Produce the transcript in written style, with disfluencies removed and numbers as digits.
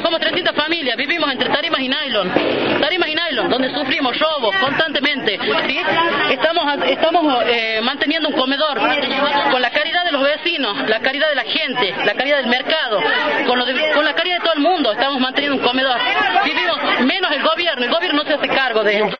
Somos 300 familias, vivimos entre tarimas y nylon, donde sufrimos robos constantemente, ¿sí? Estamos manteniendo un comedor con la caridad de los vecinos, la caridad de la gente, la caridad del mercado, con la caridad de todo el mundo. Estamos manteniendo un comedor. Vivimos menos el gobierno no se hace cargo de eso.